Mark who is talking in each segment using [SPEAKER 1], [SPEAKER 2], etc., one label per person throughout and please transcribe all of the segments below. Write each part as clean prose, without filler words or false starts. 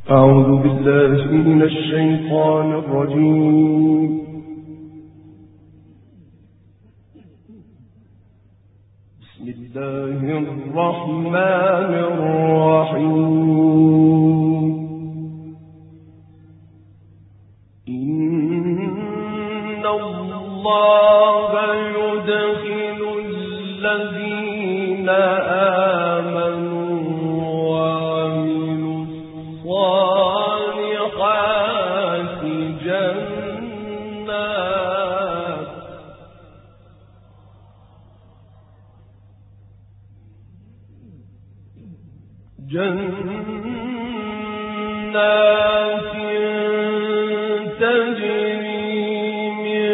[SPEAKER 1] أعوذ بالله من الشيطان الرجيم. بسم الله الرحمن الرحيم. إن الله يدخل الذين آمنوا وعملوا الصالحات جنات تجري من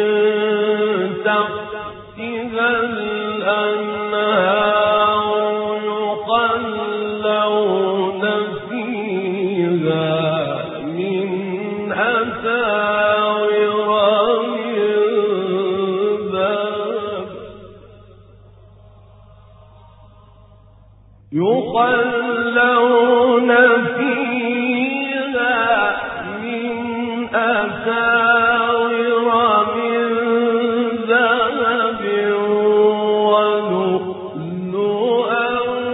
[SPEAKER 1] تحتها الأنهار يحلون فيها من أساور من ذهب يحلون فيها من أساور من ذهب ولؤلؤا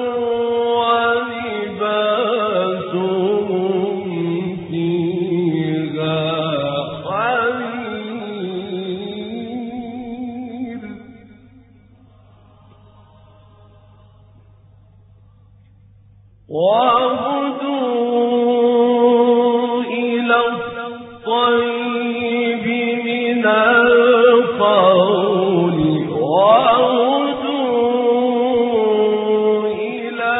[SPEAKER 1] ولباسهم فيها حرير وهدوا إلى الطيب من القول وهدوا إلى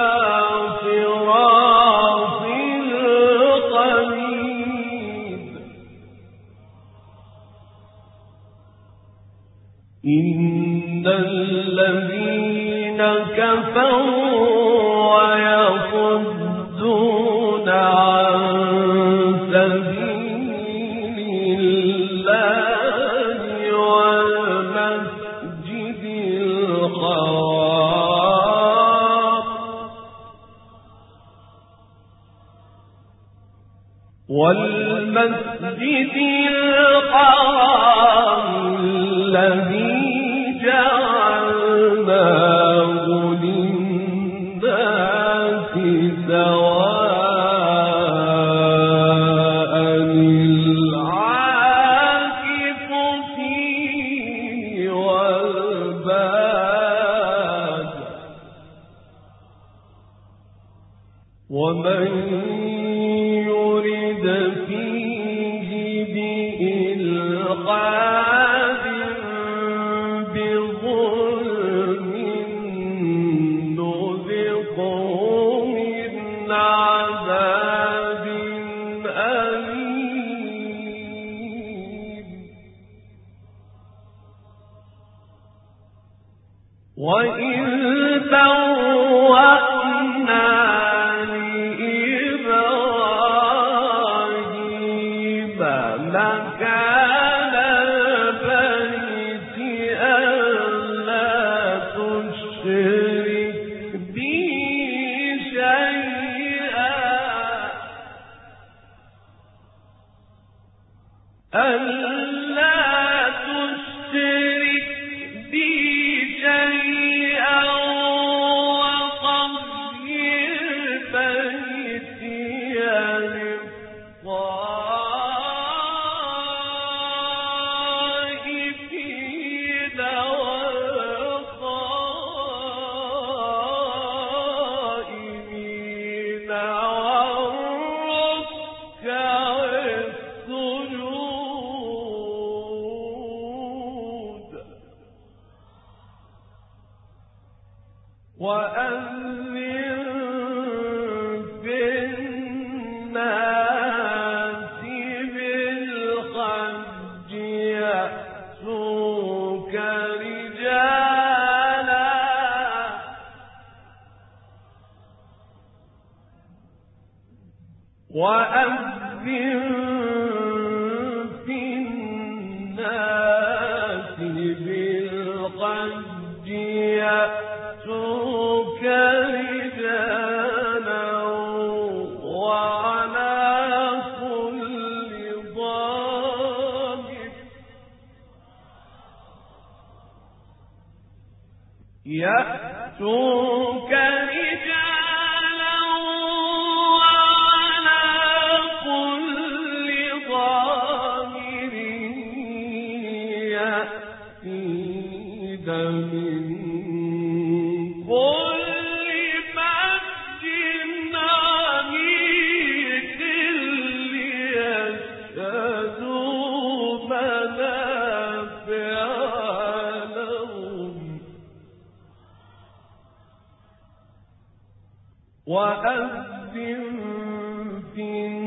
[SPEAKER 1] صراط الحميد. إن الذين كفروا ويصدون عن سبيل الله والمسجد الحرام الذي جعلناه للناس سواء العاكف فيه والباد ومن يرد فيه بإلحاد بظلم نذقه من عذاب أليم. وإذ بوأنا لإبراهيم مكان البيت ألا تشرك بي شيئا وأذن في الناس بالحج يأتوك رجالا وعلى يأتوك رجالا وعلى كل ضامر يأتين من كل فج عميق ليشهدوا منافع لهم وأذن في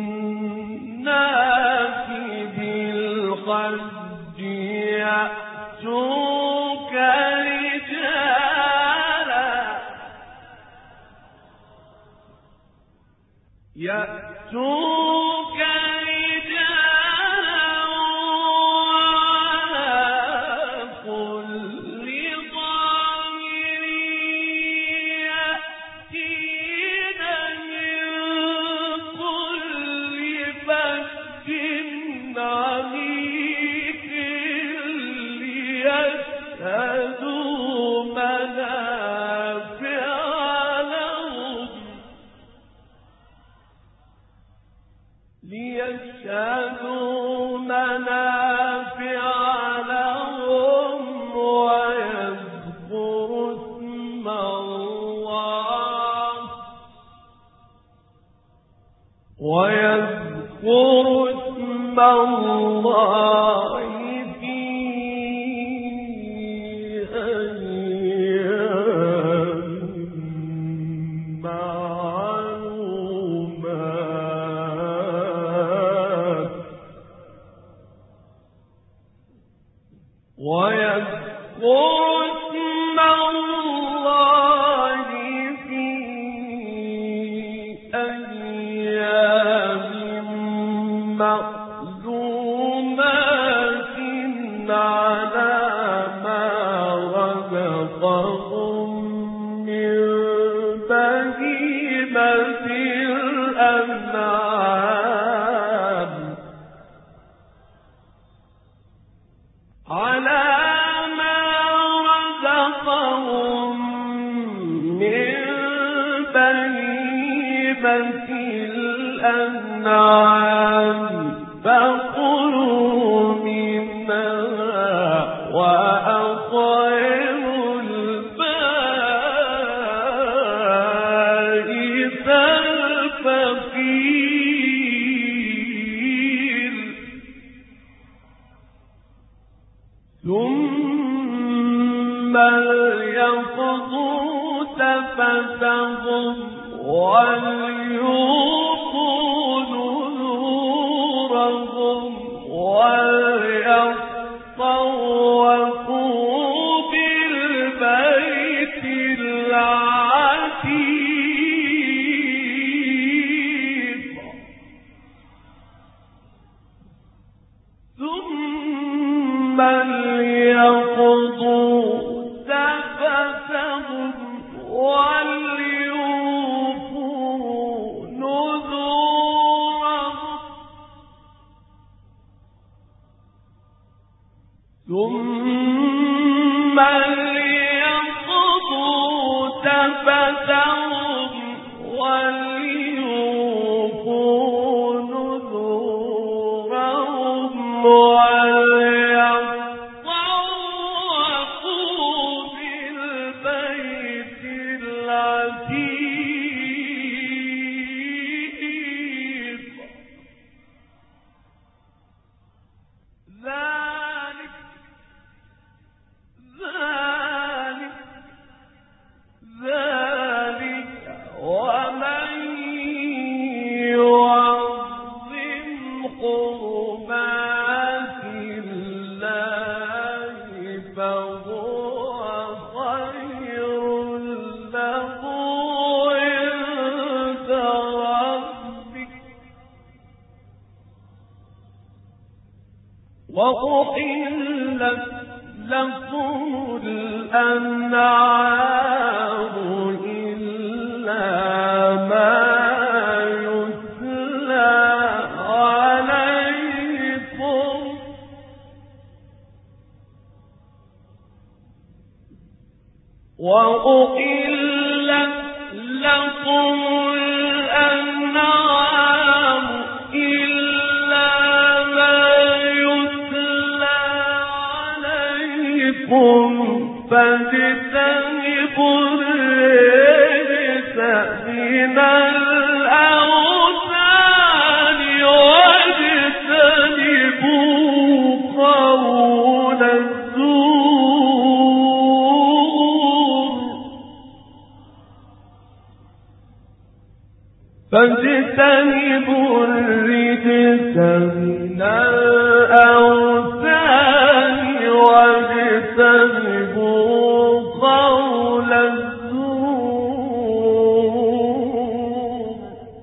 [SPEAKER 1] الناس بالحج يأتوك رجالا وعلى كل ضامر يأتين من كل فج عميق ليشهدوا منافع لهم ويذكروا اسم الله في أيام معلومات ويذكروا اسم الله في أيام معلومات على ما رزقهم من بهيمة الأنعام على ما رزقهم من بهيمة الأنعام فكلوا منها وأطعموا البائس الفقير ثم ليقضوا تفثهم وليوفوا نذورهم وليطوفوا بالبيت العتيق ثم ليقضوا تفثهم وليوفوا نذورهم ثم ليقضوا تفثهم وليوفوا نذورهم وليطوفوا بالبيت العتيق ذلك ومن يعظم حرمات الله فهو خير له عند ربه وأحلت لكم الأنعام إلا ما يتلى عليكم وأحلت لكم الأنعام إلا ما يتلى عليكم فاجتنبوا الرجس من الأوثان واجتنبوا قول فاجتنبوا الرجس من الأوثان واجتنبوا قول الزور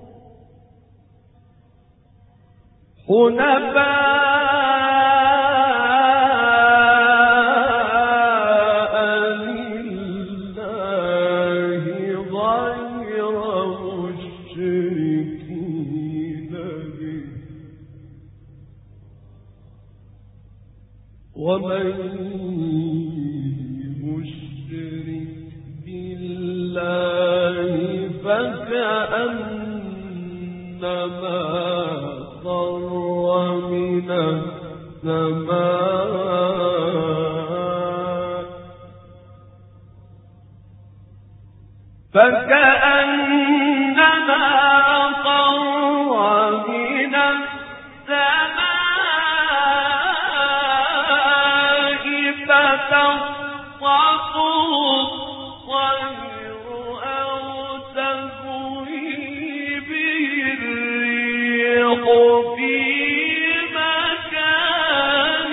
[SPEAKER 1] حنفاء لله غير مشركين به ومن يشرك بالله فكأنما خر من السماء فكأنما خر من السماء فتخطفه الطير أو تهوي به الريح في مكان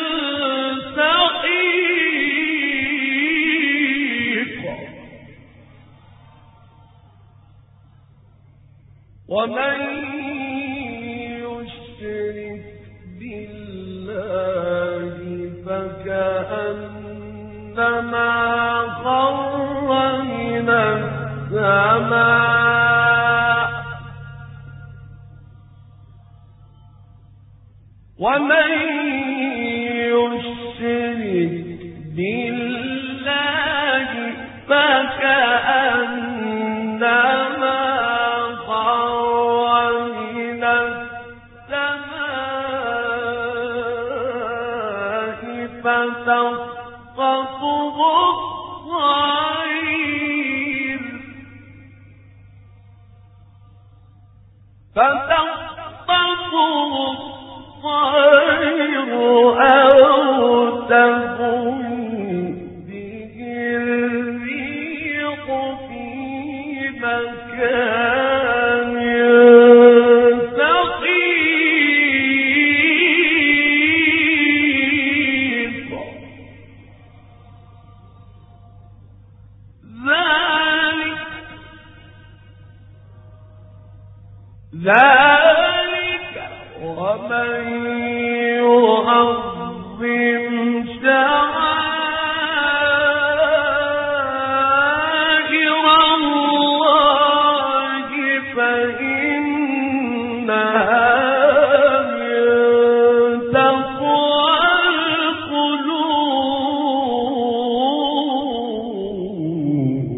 [SPEAKER 1] سحيق ومن يشرك بالله فكأنما خر من السماء ومن يشرك بالله فكأنما خر من السماء فتخطفه الطير أو تهوي به الريح في مكان سحيق ذلك ومن يعظم شعائر الله فإنها من تقوى القلوب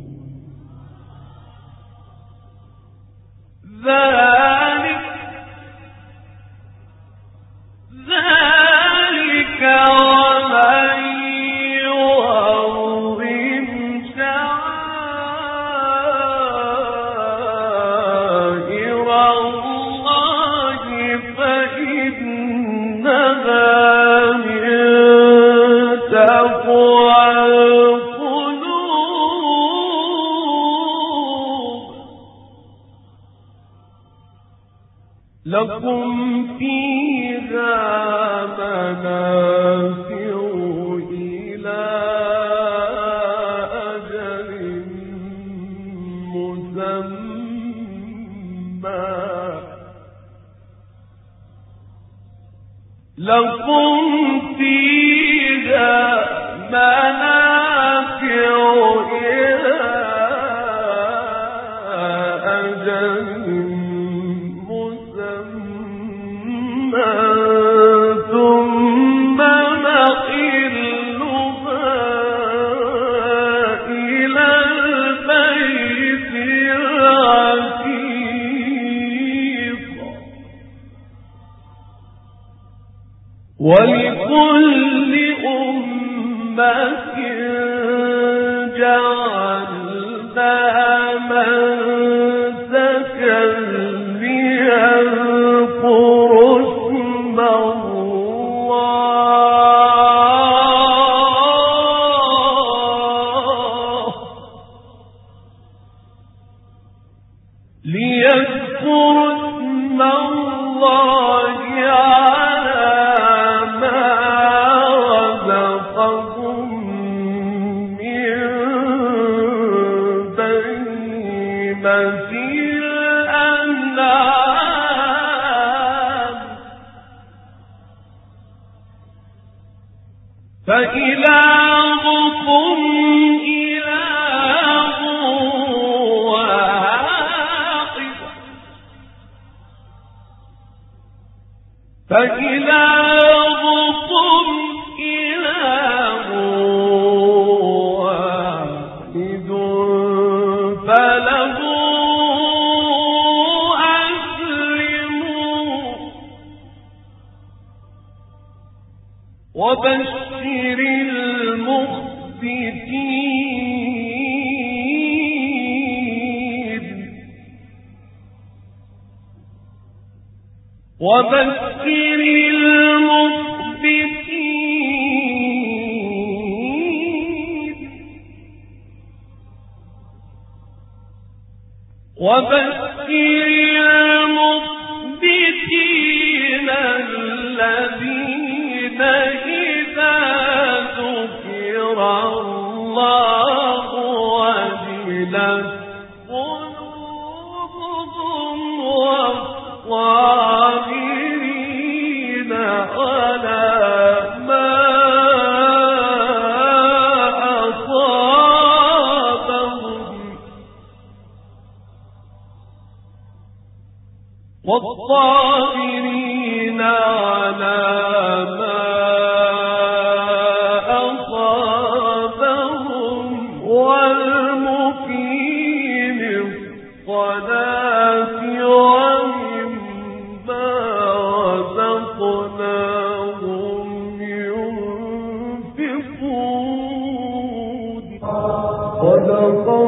[SPEAKER 1] ذلك ومن يعظم شعائر الله فإنها من تقوى القلوب لكم فيها منافع إلى أجل مسمى لكم فيها منافع إلى أجل ثم محلها ولكل أمة جعلنا منسكا ليذكروا اسم الله على ما رزقهم من بهيمة الأنعام فإلهكم إله واحد فإلهكم إله واحد فله أسلموا وبشر المخبتين وبشر المخبتين الذين إذا ذكر الله وجلت قلوبهم والصابرين على ما أصابهم والصابرين على ما أصابهم والمقيم الصلاة ومما رزقناهم ينفقون. صدق